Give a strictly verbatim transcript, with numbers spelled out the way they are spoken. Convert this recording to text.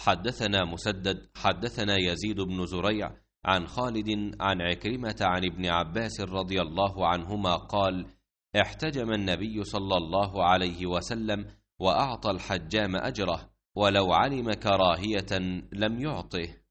حدثنا مسدد حدثنا يزيد بن زريع عن خالد عن عكرمة عن ابن عباس رضي الله عنهما قال: احتجم النبي صلى الله عليه وسلم وأعطى الحجام أجره، ولو علم كراهية لم يعطه.